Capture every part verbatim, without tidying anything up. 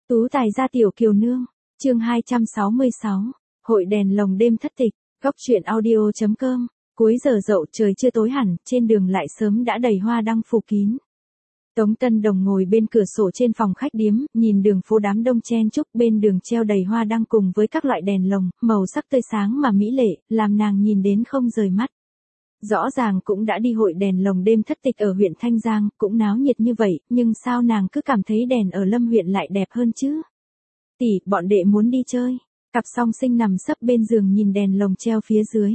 Tú tài gia tiểu kiều nương, chương hai trăm sáu mươi sáu, hội đèn lồng đêm thất tịch, góc truyện audio.com, cuối giờ dậu trời chưa tối hẳn, trên đường lại sớm đã đầy hoa đăng phủ kín. Tống Tân Đồng ngồi bên cửa sổ trên phòng khách điếm, nhìn đường phố đám đông chen chúc, bên đường treo đầy hoa đăng cùng với các loại đèn lồng, màu sắc tươi sáng mà mỹ lệ, làm nàng nhìn đến không rời mắt. Rõ ràng cũng đã đi hội đèn lồng đêm thất tịch ở huyện Thanh Giang, cũng náo nhiệt như vậy, nhưng sao nàng cứ cảm thấy đèn ở Lâm huyện lại đẹp hơn chứ? Tỷ, bọn đệ muốn đi chơi. Cặp song sinh nằm sấp bên giường nhìn đèn lồng treo phía dưới.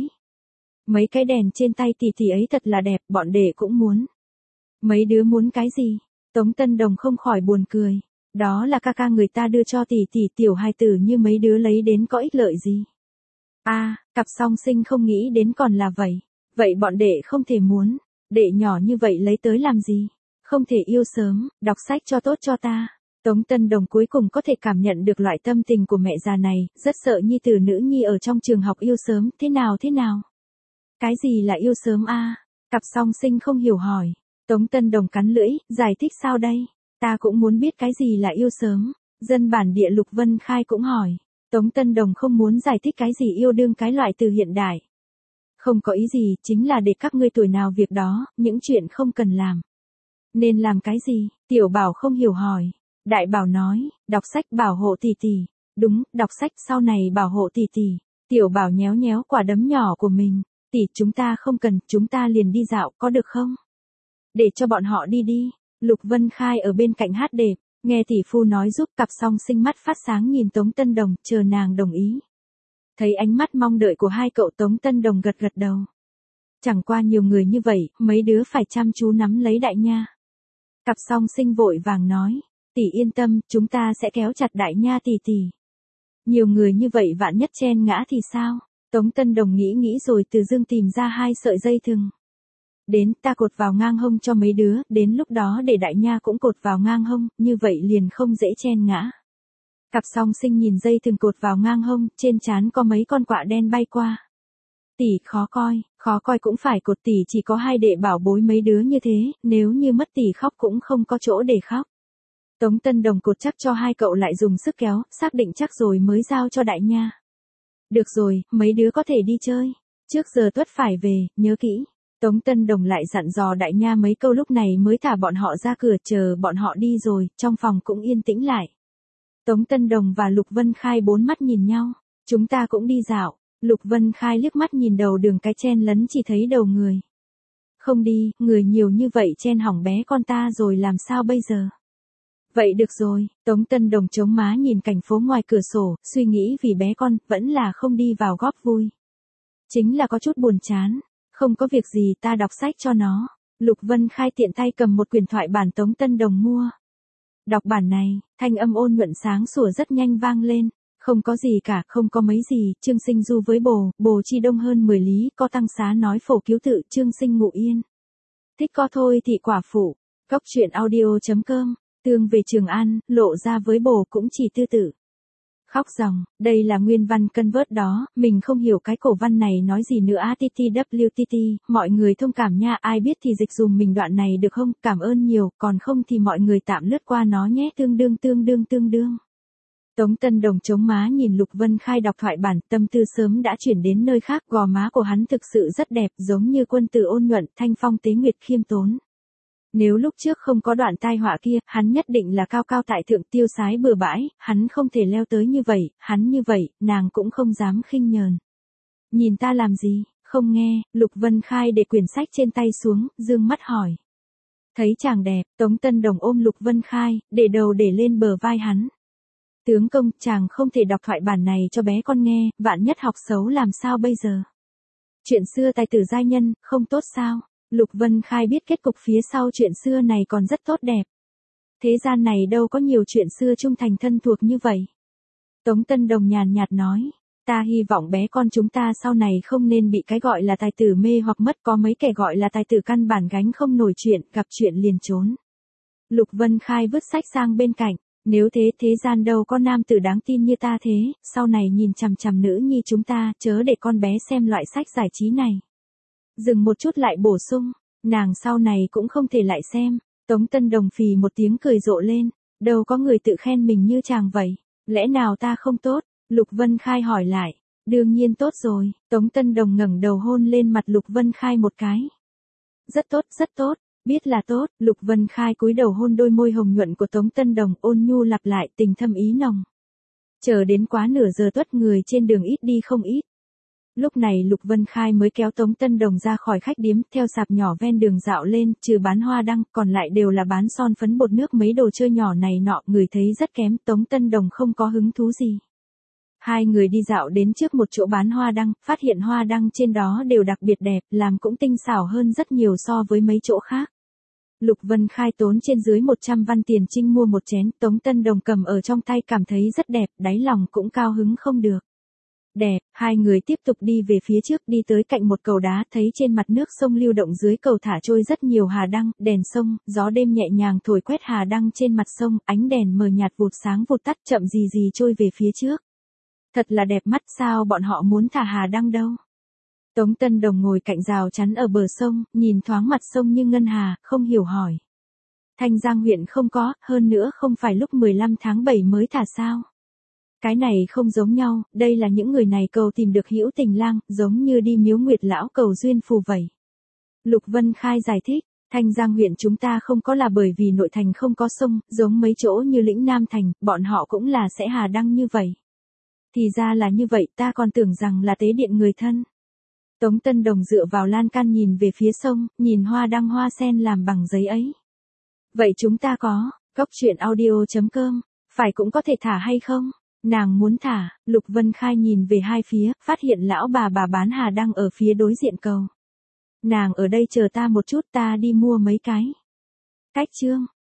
Mấy cái đèn trên tay tỷ tỷ ấy thật là đẹp, bọn đệ cũng muốn. Mấy đứa muốn cái gì? Tống Tân Đồng không khỏi buồn cười. Đó là ca ca người ta đưa cho tỷ tỷ, tiểu hài tử như mấy đứa lấy đến có ích lợi gì? A, à, cặp song sinh không nghĩ đến còn là vậy. Vậy bọn đệ không thể muốn, đệ nhỏ như vậy lấy tới làm gì? Không thể yêu sớm, đọc sách cho tốt cho ta. Tống Tân Đồng cuối cùng có thể cảm nhận được loại tâm tình của mẹ già này, rất sợ nhi tử nữ nhi ở trong trường học yêu sớm, thế nào thế nào? Cái gì là yêu sớm a? À? Cặp song sinh không hiểu hỏi. Tống Tân Đồng cắn lưỡi, giải thích sao đây? Ta cũng muốn biết cái gì là yêu sớm. Dân bản địa Lục Vân Khai cũng hỏi. Tống Tân Đồng không muốn giải thích cái gì yêu đương cái loại từ hiện đại. Không có ý gì, chính là để các ngươi tuổi nào việc đó, những chuyện không cần làm. Nên làm cái gì? Tiểu Bảo không hiểu hỏi. Đại Bảo nói, đọc sách bảo hộ tỷ tỷ. Đúng, đọc sách sau này bảo hộ tỷ tỷ. Tiểu Bảo nhéo nhéo quả đấm nhỏ của mình. Tỷ, chúng ta không cần, chúng ta liền đi dạo, có được không? Để cho bọn họ đi đi. Lục Vân Khai ở bên cạnh hát đệm, nghe tỷ phu nói giúp, cặp song sinh mắt phát sáng nhìn Tống Tân Đồng, chờ nàng đồng ý. Thấy ánh mắt mong đợi của hai cậu, Tống Tân Đồng gật gật đầu. Chẳng qua nhiều người như vậy, mấy đứa phải chăm chú nắm lấy đại nha. Cặp song sinh vội vàng nói, tỷ yên tâm, chúng ta sẽ kéo chặt đại nha tỷ tỷ. Nhiều người như vậy vạn nhất chen ngã thì sao? Tống Tân Đồng nghĩ nghĩ rồi từ dương tìm ra hai sợi dây thừng. Đến, ta cột vào ngang hông cho mấy đứa, đến lúc đó để đại nha cũng cột vào ngang hông, như vậy liền không dễ chen ngã. Cặp song sinh nhìn dây thừng cột vào ngang hông, trên trán có mấy con quạ đen bay qua. Tỷ, khó coi, khó coi cũng phải cột, tỷ chỉ có hai đệ bảo bối mấy đứa như thế, nếu như mất tỷ khóc cũng không có chỗ để khóc. Tống Tân Đồng cột chắc cho hai cậu lại dùng sức kéo, xác định chắc rồi mới giao cho đại nha. Được rồi, mấy đứa có thể đi chơi. Trước giờ tuất phải về, nhớ kỹ. Tống Tân Đồng lại dặn dò đại nha mấy câu lúc này mới thả bọn họ ra cửa, chờ bọn họ đi rồi, trong phòng cũng yên tĩnh lại. Tống Tân Đồng và Lục Vân Khai bốn mắt nhìn nhau. Chúng ta cũng đi dạo. Lục Vân Khai liếc mắt nhìn đầu đường cái chen lấn chỉ thấy đầu người. Không đi, người nhiều như vậy chen hỏng bé con ta rồi làm sao bây giờ? Vậy được rồi, Tống Tân Đồng chống má nhìn cảnh phố ngoài cửa sổ, suy nghĩ vì bé con, vẫn là không đi vào góp vui. Chính là có chút buồn chán. Không có việc gì, ta đọc sách cho nó. Lục Vân Khai tiện tay cầm một quyển thoại bản Tống Tân Đồng mua. Đọc bản này, thanh âm ôn nhuận sáng sủa rất nhanh vang lên. Không có gì cả, không có mấy gì, Trương Sinh du với bồ, bồ chi đông hơn mười lý, có tăng xá nói phổ cứu tự, Trương Sinh ngụ yên. Thích có thôi thị quả phụ. Góc truyện audio.com, tương về Trường An, lộ ra với bồ cũng chỉ tư tử. Khóc ròng, đây là nguyên văn cân vớt đó, mình không hiểu cái cổ văn này nói gì nữa a tê tê vê tê tê, mọi người thông cảm nha, ai biết thì dịch dùm mình đoạn này được không, cảm ơn nhiều, còn không thì mọi người tạm lướt qua nó nhé, tương đương tương đương tương đương. Tống Tân Đồng chống má nhìn Lục Vân Khai đọc thoại bản, tâm tư sớm đã chuyển đến nơi khác, gò má của hắn thực sự rất đẹp, giống như quân tử ôn nhuận, thanh phong tế nguyệt khiêm tốn. Nếu lúc trước không có đoạn tai họa kia, hắn nhất định là cao cao tại thượng tiêu sái bừa bãi, hắn không thể leo tới như vậy, hắn như vậy, nàng cũng không dám khinh nhờn. Nhìn ta làm gì, không nghe, Lục Vân Khai để quyển sách trên tay xuống, dương mắt hỏi. Thấy chàng đẹp, Tống Tân Đồng ôm Lục Vân Khai, để đầu để lên bờ vai hắn. Tướng công, chàng không thể đọc thoại bản này cho bé con nghe, vạn nhất học xấu làm sao bây giờ? Chuyện xưa tài tử giai nhân, không tốt sao? Lục Vân Khai biết kết cục phía sau chuyện xưa này còn rất tốt đẹp. Thế gian này đâu có nhiều chuyện xưa trung thành thân thuộc như vậy. Tống Tân Đồng nhàn nhạt nói, ta hy vọng bé con chúng ta sau này không nên bị cái gọi là tài tử mê hoặc mất, có mấy kẻ gọi là tài tử căn bản gánh không nổi chuyện, gặp chuyện liền trốn. Lục Vân Khai vứt sách sang bên cạnh, nếu thế thế gian đâu có nam tử đáng tin như ta thế, sau này nhìn chằm chằm nữ nhi chúng ta, chớ để con bé xem loại sách giải trí này. Dừng một chút lại bổ sung, nàng sau này cũng không thể lại xem. Tống Tân Đồng phì một tiếng cười rộ lên, Đâu có người tự khen mình như chàng vậy, lẽ nào ta không tốt? Lục Vân Khai hỏi lại. Đương nhiên tốt rồi, Tống Tân Đồng ngẩng đầu hôn lên mặt Lục Vân Khai một cái. Rất tốt, rất tốt, biết là tốt, Lục Vân Khai cúi đầu hôn đôi môi hồng nhuận của Tống Tân Đồng, ôn nhu lặp lại tình thâm ý nồng. Chờ đến quá nửa giờ tuất người trên đường ít đi không ít. Lúc này Lục Vân Khai mới kéo Tống Tân Đồng ra khỏi khách điếm, theo sạp nhỏ ven đường dạo lên, trừ bán hoa đăng, còn lại đều là bán son phấn bột nước mấy đồ chơi nhỏ này nọ, người thấy rất kém, Tống Tân Đồng không có hứng thú gì. Hai người đi dạo đến trước một chỗ bán hoa đăng, phát hiện hoa đăng trên đó đều đặc biệt đẹp, làm cũng tinh xảo hơn rất nhiều so với mấy chỗ khác. Lục Vân Khai tốn trên dưới một trăm văn tiền trinh mua một chén, Tống Tân Đồng cầm ở trong tay cảm thấy rất đẹp, đáy lòng cũng cao hứng không được. Đẹp, hai người tiếp tục đi về phía trước, đi tới cạnh một cầu đá, thấy trên mặt nước sông lưu động dưới cầu thả trôi rất nhiều hà đăng, đèn sông, gió đêm nhẹ nhàng thổi quét hà đăng trên mặt sông, ánh đèn mờ nhạt vụt sáng vụt tắt, chậm gì gì trôi về phía trước. Thật là đẹp mắt, sao bọn họ muốn thả hà đăng đâu? Tống Tân Đồng ngồi cạnh rào chắn ở bờ sông, nhìn thoáng mặt sông như ngân hà, không hiểu hỏi. Thanh Giang huyện không có, hơn nữa không phải lúc mười lăm tháng bảy mới thả sao? Cái này không giống nhau, đây là những người này cầu tìm được hữu tình lang, giống như đi miếu nguyệt lão cầu duyên phù vậy. Lục Vân Khai giải thích, Thanh Giang huyện chúng ta không có là bởi vì nội thành không có sông, giống mấy chỗ như Lĩnh Nam Thành, bọn họ cũng là sẽ hà đăng như vậy. Thì ra là như vậy, ta còn tưởng rằng là tế điện người thân. Tống Tân Đồng dựa vào lan can nhìn về phía sông, nhìn hoa đăng hoa sen làm bằng giấy ấy. Vậy chúng ta có, góc truyện audio chấm com, phải cũng có thể thả hay không? Nàng muốn thả, Lục Vân Khai nhìn về hai phía, phát hiện lão bà bà bán hà đăng ở phía đối diện cầu. Nàng ở đây chờ ta một chút, ta đi mua mấy cái. Cách chương.